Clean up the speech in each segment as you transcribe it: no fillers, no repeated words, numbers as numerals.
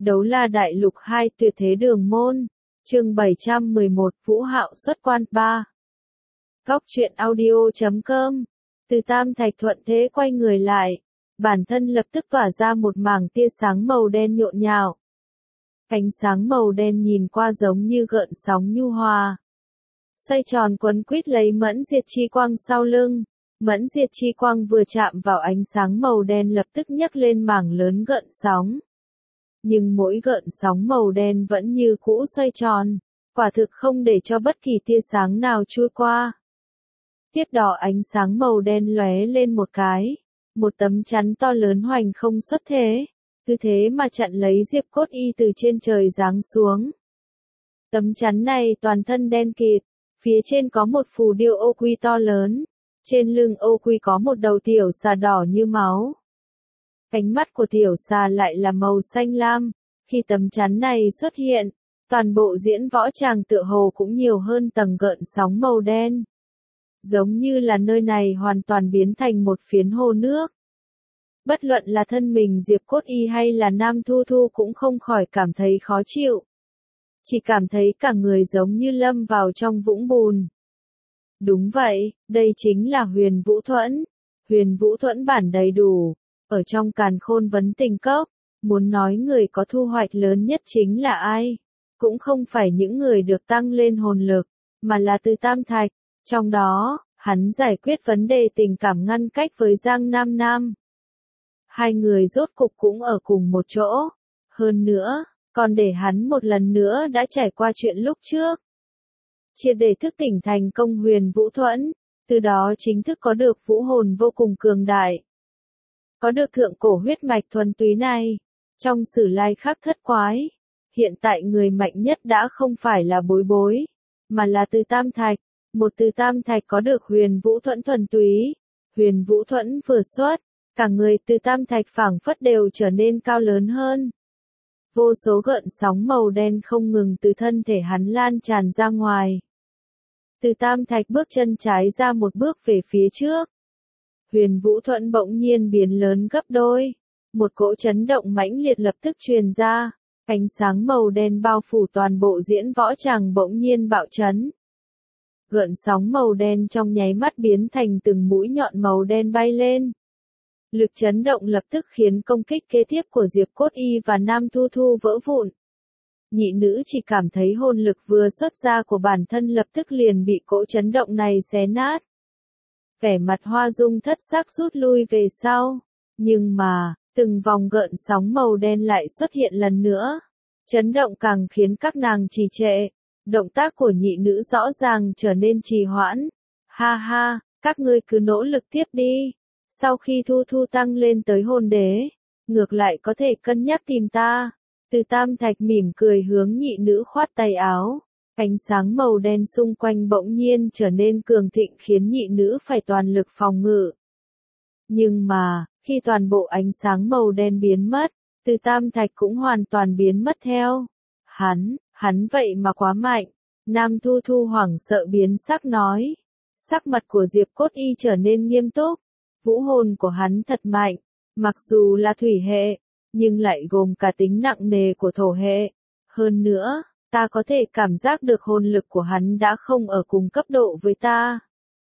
Đấu La Đại Lục 2 Tuyệt Thế Đường Môn, chương 711 Vũ Hạo xuất quan 3. Góc truyện audio.com. Từ Tam Thạch thuận thế quay người lại, bản thân lập tức tỏa ra một mảng tia sáng màu đen nhộn nhạo. Ánh sáng màu đen nhìn qua giống như gợn sóng nhu hòa, xoay tròn quấn quýt lấy mẫn diệt chi quang sau lưng. Mẫn diệt chi quang vừa chạm vào ánh sáng màu đen lập tức nhấc lên mảng lớn gợn sóng. Nhưng mỗi gợn sóng màu đen vẫn như cũ xoay tròn, quả thực không để cho bất kỳ tia sáng nào trôi qua. Tiếp đó ánh sáng màu đen lóe lên một cái, một tấm chắn to lớn hoành không xuất thế, cứ thế mà chặn lấy Diệp Cốt Y từ trên trời giáng xuống. Tấm chắn này toàn thân đen kịt, phía trên có một phù điêu ô quy to lớn, trên lưng ô quy có một đầu tiểu xà đỏ như máu. Cánh mắt của tiểu xà lại là màu xanh lam. Khi tấm chắn này xuất hiện, toàn bộ diễn võ tràng tựa hồ cũng nhiều hơn tầng gợn sóng màu đen. Giống như là nơi này hoàn toàn biến thành một phiến hồ nước. Bất luận là thân mình Diệp Cốt Y hay là Nam Thu Thu cũng không khỏi cảm thấy khó chịu. Chỉ cảm thấy cả người giống như lâm vào trong vũng bùn. Đúng vậy, đây chính là Huyền Vũ Thuẫn. Huyền Vũ Thuẫn bản đầy đủ. Ở trong Càn Khôn Vấn Tình Cốc, muốn nói người có thu hoạch lớn nhất chính là ai? Cũng không phải những người được tăng lên hồn lực, mà là Từ Tam Thạch. Trong đó, hắn giải quyết vấn đề tình cảm ngăn cách với Giang Nam Nam. Hai người rốt cục cũng ở cùng một chỗ. Hơn nữa, còn để hắn một lần nữa đã trải qua chuyện lúc trước. Triệt để thức tỉnh thành công Huyền Vũ Thuẫn, từ đó chính thức có được vũ hồn vô cùng cường đại. Có được thượng cổ huyết mạch thuần túy này, trong Sử Lai Khắc Thất Quái, hiện tại người mạnh nhất đã không phải là Bối Bối, mà là Từ Tam Thạch. Một Từ Tam Thạch có được Huyền Vũ Thuẫn thuần túy. Huyền Vũ Thuẫn vừa xuất, cả người Từ Tam Thạch phảng phất đều trở nên cao lớn hơn. Vô số gợn sóng màu đen không ngừng từ thân thể hắn lan tràn ra ngoài. Từ Tam Thạch bước chân trái ra một bước về phía trước. Huyền Vũ Thuẫn bỗng nhiên biến lớn gấp đôi. Một cỗ chấn động mãnh liệt lập tức truyền ra. Ánh sáng màu đen bao phủ toàn bộ diễn võ tràng bỗng nhiên bạo chấn. Gợn sóng màu đen trong nháy mắt biến thành từng mũi nhọn màu đen bay lên. Lực chấn động lập tức khiến công kích kế tiếp của Diệp Cốt Y và Nam Thu Thu vỡ vụn. Nhị nữ chỉ cảm thấy hồn lực vừa xuất ra của bản thân lập tức liền bị cỗ chấn động này xé nát. Vẻ mặt Hoa Dung thất sắc rút lui về sau. Nhưng mà, từng vòng gợn sóng màu đen lại xuất hiện lần nữa. Chấn động càng khiến các nàng trì trệ. Động tác của nhị nữ rõ ràng trở nên trì hoãn. Ha ha, các ngươi cứ nỗ lực tiếp đi. Sau khi Thu Thu tăng lên tới hồn đế, ngược lại có thể cân nhắc tìm ta. Từ Tam Thạch mỉm cười hướng nhị nữ khoát tay áo. Ánh sáng màu đen xung quanh bỗng nhiên trở nên cường thịnh khiến nhị nữ phải toàn lực phòng ngự. Nhưng mà, khi toàn bộ ánh sáng màu đen biến mất, Từ Tam Thạch cũng hoàn toàn biến mất theo. Hắn vậy mà quá mạnh. Nam Thu Thu hoảng sợ biến sắc nói. Sắc mặt của Diệp Cốt Y trở nên nghiêm túc. Vũ hồn của hắn thật mạnh. Mặc dù là thủy hệ, nhưng lại gồm cả tính nặng nề của thổ hệ. Hơn nữa, ta có thể cảm giác được hồn lực của hắn đã không ở cùng cấp độ với ta.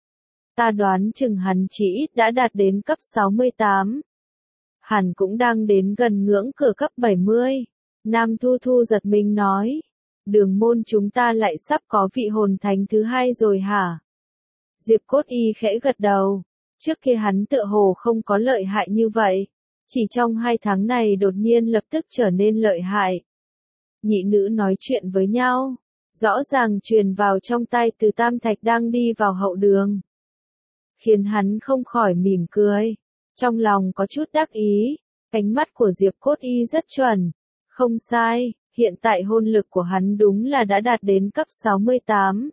Ta đoán chừng hắn chỉ ít đã đạt đến cấp 68. Hắn cũng đang đến gần ngưỡng cửa cấp 70. Nam Thu Thu giật mình nói. Đường môn chúng ta lại sắp có vị hồn thánh thứ hai rồi hả? Diệp Cốt Y khẽ gật đầu. Trước kia hắn tựa hồ không có lợi hại như vậy. Chỉ trong 2 tháng này đột nhiên lập tức trở nên lợi hại. Nhị nữ nói chuyện với nhau. Rõ ràng truyền vào trong tai Từ Tam Thạch đang đi vào hậu đường. Khiến hắn không khỏi mỉm cười. Trong lòng có chút đắc ý. Ánh mắt của Diệp Cốt Y rất chuẩn. Không sai, hiện tại hồn lực của hắn đúng là đã đạt đến cấp 68.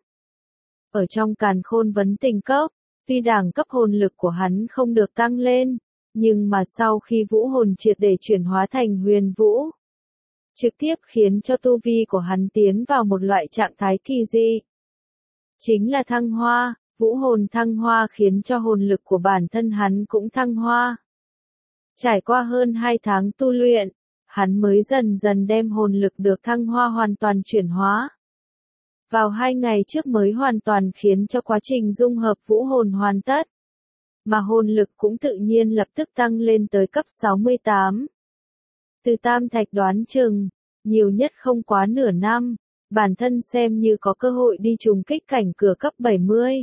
Ở trong Càn Khôn Vấn Tình Cốc, tuy đẳng cấp hồn lực của hắn không được tăng lên, nhưng mà sau khi vũ hồn triệt để chuyển hóa thành huyền vũ, trực tiếp khiến cho tu vi của hắn tiến vào một loại trạng thái kỳ dị. Chính là thăng hoa, vũ hồn thăng hoa khiến cho hồn lực của bản thân hắn cũng thăng hoa. Trải qua hơn 2 tháng tu luyện, hắn mới dần dần đem hồn lực được thăng hoa hoàn toàn chuyển hóa. Vào 2 ngày trước mới hoàn toàn khiến cho quá trình dung hợp vũ hồn hoàn tất. Mà hồn lực cũng tự nhiên lập tức tăng lên tới cấp 68. Từ Tam Thạch đoán chừng, nhiều nhất không quá nửa năm, bản thân xem như có cơ hội đi trùng kích cảnh cửa cấp 70.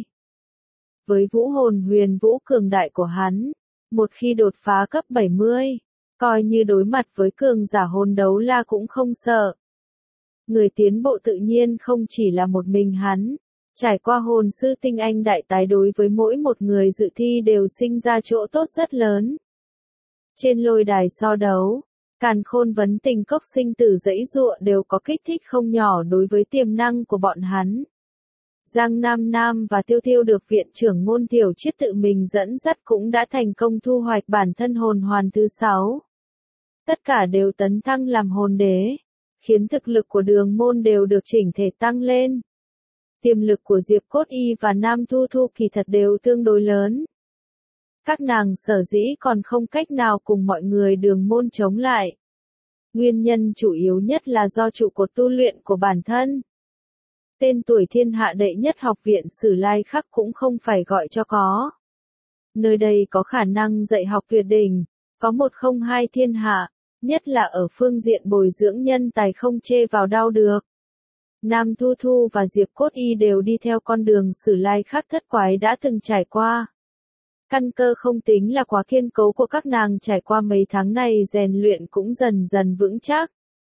Với vũ hồn huyền vũ cường đại của hắn, một khi đột phá cấp 70, coi như đối mặt với cường giả hồn đấu la cũng không sợ. Người tiến bộ tự nhiên không chỉ là một mình hắn, trải qua hồn sư tinh anh đại tái đối với mỗi một người dự thi đều sinh ra chỗ tốt rất lớn. Trên lôi đài so đấu, Càn Khôn vấn tình cốc sinh tử dãy dụa đều có kích thích không nhỏ đối với tiềm năng của bọn hắn. Giang Nam Nam và Tiêu Tiêu được viện trưởng Ngôn Tiểu Chiết tự mình dẫn dắt cũng đã thành công thu hoạch bản thân hồn hoàn thứ 6. Tất cả đều tấn thăng làm hồn đế, khiến thực lực của đường môn đều được chỉnh thể tăng lên. Tiềm lực của Diệp Cốt Y và Nam Thu Thu kỳ thật đều tương đối lớn. Các nàng sở dĩ còn không cách nào cùng mọi người đường môn chống lại. Nguyên nhân chủ yếu nhất là do trụ cột tu luyện của bản thân. Tên tuổi thiên hạ đệ nhất học viện Sử Lai Khắc cũng không phải gọi cho có. Nơi đây có khả năng dạy học tuyệt đỉnh, có 102 thiên hạ, nhất là ở phương diện bồi dưỡng nhân tài không chê vào đâu được. Nam Thu Thu và Diệp Cốt Y đều đi theo con đường Sử Lai Khắc thất quái đã từng trải qua. Căn cơ không tính là quá kiên cố của các nàng trải qua mấy tháng này rèn luyện cũng dần dần vững chắc.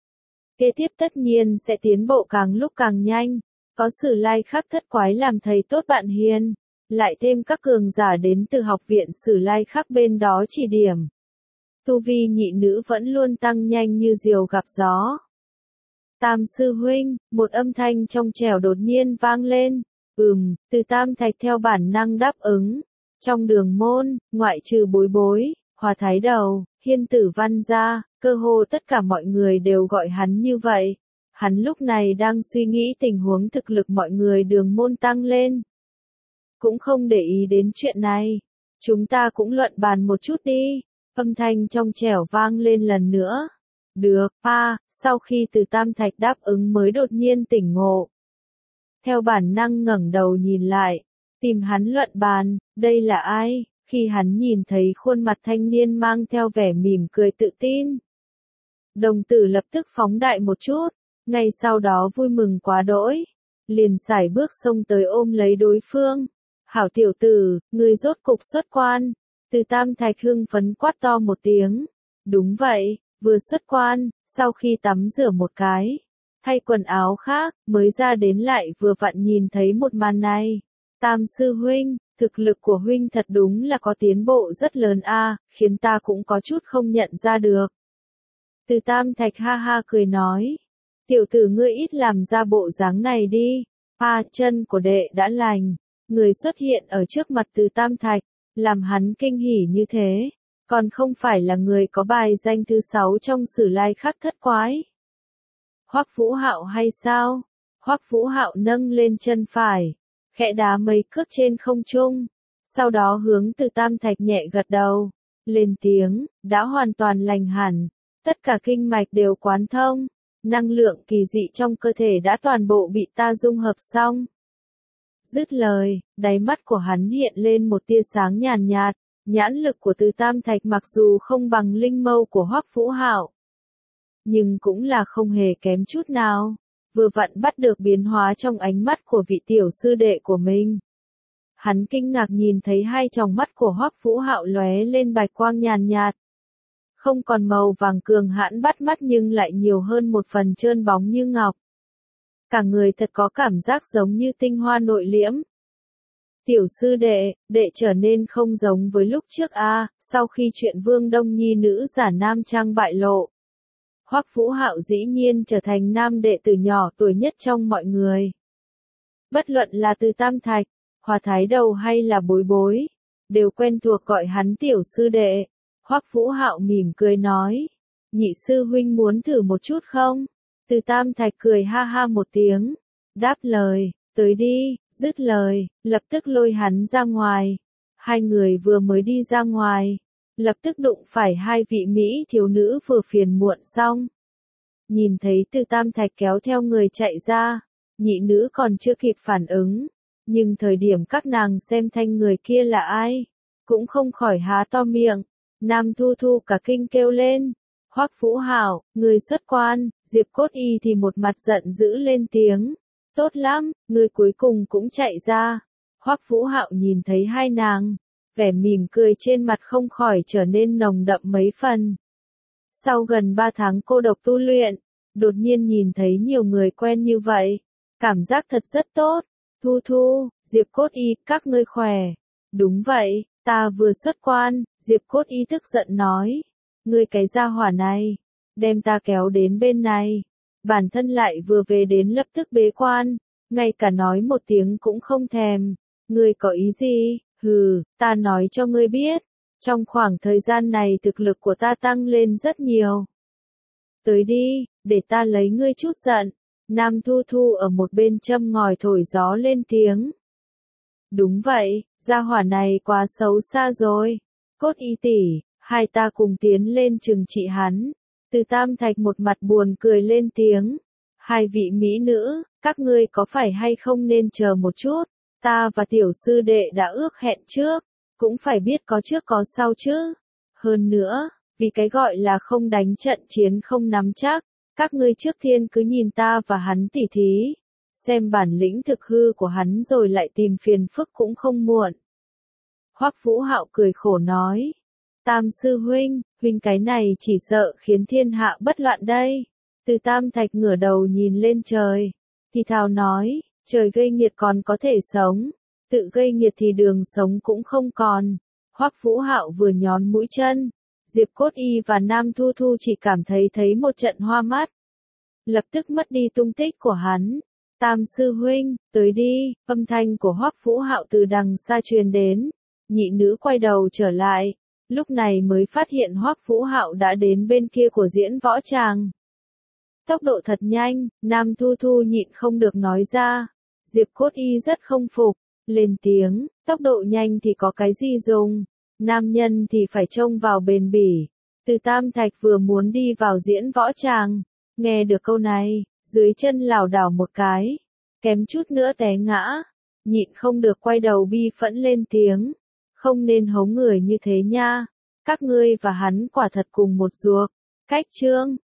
Kế tiếp tất nhiên sẽ tiến bộ càng lúc càng nhanh, có Sử Lai Khắc thất quái làm thầy tốt bạn hiền, lại thêm các cường giả đến từ học viện Sử Lai Khắc bên đó chỉ điểm. Tu vi nhị nữ vẫn luôn tăng nhanh như diều gặp gió. Tam sư huynh, một âm thanh trong trẻo đột nhiên vang lên. Từ Tam Thạch theo bản năng đáp ứng. Trong đường môn, ngoại trừ Bối Bối, Hòa Thái Đầu, Hiên Tử Văn gia, cơ hồ tất cả mọi người đều gọi hắn như vậy. Hắn lúc này đang suy nghĩ tình huống thực lực mọi người đường môn tăng lên. Cũng không để ý đến chuyện này. Chúng ta cũng luận bàn một chút đi. Âm thanh trong trẻo vang lên lần nữa. Được, sau khi Từ Tam Thạch đáp ứng mới đột nhiên tỉnh ngộ. Theo bản năng ngẩng đầu nhìn lại, tìm hắn luận bàn, đây là ai? Khi hắn nhìn thấy khuôn mặt thanh niên mang theo vẻ mỉm cười tự tin. Đồng tử lập tức phóng đại một chút, ngay sau đó vui mừng quá đỗi. Liền sải bước xông tới ôm lấy đối phương. Hảo tiểu tử, ngươi rốt cục xuất quan. Từ Tam Thạch hưng phấn quát to một tiếng. Đúng vậy, vừa xuất quan, sau khi tắm rửa một cái, thay quần áo khác, mới ra đến lại vừa vặn nhìn thấy một màn này. Tam sư huynh, thực lực của huynh thật đúng là có tiến bộ rất lớn khiến ta cũng có chút không nhận ra được. Từ Tam Thạch ha ha cười nói. Tiểu tử ngươi ít làm ra bộ dáng này đi. Chân của đệ đã lành. Người xuất hiện ở trước mặt Từ Tam Thạch, làm hắn kinh hỉ như thế. Còn không phải là người có bài danh thứ 6 trong Sử Lai Khắc thất quái. Hoắc Vũ Hạo hay sao? Hoắc Vũ Hạo nâng lên chân phải, khẽ đá mấy cước trên không trung, sau đó hướng Từ Tam Thạch nhẹ gật đầu, lên tiếng, đã hoàn toàn lành hẳn, tất cả kinh mạch đều quán thông, năng lượng kỳ dị trong cơ thể đã toàn bộ bị ta dung hợp xong. Dứt lời, đáy mắt của hắn hiện lên một tia sáng nhàn nhạt, nhãn lực của Từ Tam Thạch mặc dù không bằng linh mâu của Hoắc Vũ Hạo, nhưng cũng là không hề kém chút nào, vừa vặn bắt được biến hóa trong ánh mắt của vị tiểu sư đệ của mình. Hắn kinh ngạc nhìn thấy hai tròng mắt của Hoắc Vũ Hạo lóe lên bạch quang nhàn nhạt. Không còn màu vàng cường hãn bắt mắt nhưng lại nhiều hơn một phần trơn bóng như ngọc. Cả người thật có cảm giác giống như tinh hoa nội liễm. Tiểu sư đệ, đệ trở nên không giống với lúc trước sau khi chuyện Vương Đông Nhi nữ giả nam trang bại lộ. Hoắc Vũ Hạo dĩ nhiên trở thành nam đệ tử nhỏ tuổi nhất trong mọi người. Bất luận là Từ Tam Thạch, Hòa Thái Đầu hay là Bối Bối, đều quen thuộc gọi hắn tiểu sư đệ. Hoắc Vũ Hạo mỉm cười nói, nhị sư huynh muốn thử một chút không? Từ Tam Thạch cười ha ha một tiếng, đáp lời, tới đi, dứt lời, lập tức lôi hắn ra ngoài. Hai người vừa mới đi ra ngoài, lập tức đụng phải hai vị Mỹ thiếu nữ vừa phiền muộn xong. Nhìn thấy Từ Tam Thạch kéo theo người chạy ra, nhị nữ còn chưa kịp phản ứng, nhưng thời điểm các nàng xem thanh người kia là ai, cũng không khỏi há to miệng. Nam Thu Thu cả kinh kêu lên, Hoắc Vũ Hạo, người xuất quan. Diệp Cốt Y thì một mặt giận dữ lên tiếng, tốt lắm, người cuối cùng cũng chạy ra. Hoắc Vũ Hạo nhìn thấy hai nàng, vẻ mỉm cười trên mặt không khỏi trở nên nồng đậm mấy phần. Sau gần 3 tháng cô độc tu luyện, đột nhiên nhìn thấy nhiều người quen như vậy, cảm giác thật rất tốt. Thu Thu, Diệp Cốt Y, các ngươi khỏe. Đúng vậy, ta vừa xuất quan. Diệp Cốt Y tức giận nói, ngươi cái gia hỏa này, đem ta kéo đến bên này, bản thân lại vừa về đến lập tức bế quan, ngay cả nói một tiếng cũng không thèm. Ngươi có ý gì? Hừ, ta nói cho ngươi biết, trong khoảng thời gian này thực lực của ta tăng lên rất nhiều. Tới đi, để ta lấy ngươi chút giận. Nam Thu Thu ở một bên châm ngòi thổi gió lên tiếng. Đúng vậy, gia hỏa này quá xấu xa rồi. Cốt Y tỷ, hai ta cùng tiến lên trừng trị hắn. Từ Tam Thạch một mặt buồn cười lên tiếng. Hai vị mỹ nữ, các ngươi có phải hay không nên chờ một chút, ta và tiểu sư đệ đã ước hẹn trước, cũng phải biết có trước có sau chứ. Hơn nữa, vì cái gọi là không đánh trận chiến không nắm chắc, các ngươi trước tiên cứ nhìn ta và hắn tỉ thí, xem bản lĩnh thực hư của hắn rồi lại tìm phiền phức cũng không muộn. Hoắc Vũ Hạo cười khổ nói, Tam sư huynh, huynh cái này chỉ sợ khiến thiên hạ bất loạn đây. Từ Tam Thạch ngửa đầu nhìn lên trời, thì thào nói, trời gây nghiệt còn có thể sống, tự gây nghiệt thì đường sống cũng không còn. Hoắc Vũ Hạo vừa nhón mũi chân, Diệp Cốt Y và Nam Thu Thu chỉ cảm thấy một trận hoa mắt, lập tức mất đi tung tích của hắn. Tam sư huynh, tới đi. Âm thanh của Hoắc Vũ Hạo từ đằng xa truyền đến. Nhị nữ quay đầu trở lại, lúc này mới phát hiện Hoắc Vũ Hạo đã đến bên kia của diễn võ tràng. Tốc độ thật nhanh, Nam Thu Thu nhịn không được nói ra. Diệp Cốt Y rất không phục, lên tiếng, tốc độ nhanh thì có cái gì dùng, nam nhân thì phải trông vào bền bỉ. Từ Tam Thạch vừa muốn đi vào diễn võ tràng, nghe được câu này, dưới chân lảo đảo một cái, kém chút nữa té ngã, nhịn không được quay đầu bi phẫn lên tiếng, không nên hống người như thế nha, các ngươi và hắn quả thật cùng một ruột. Cách chương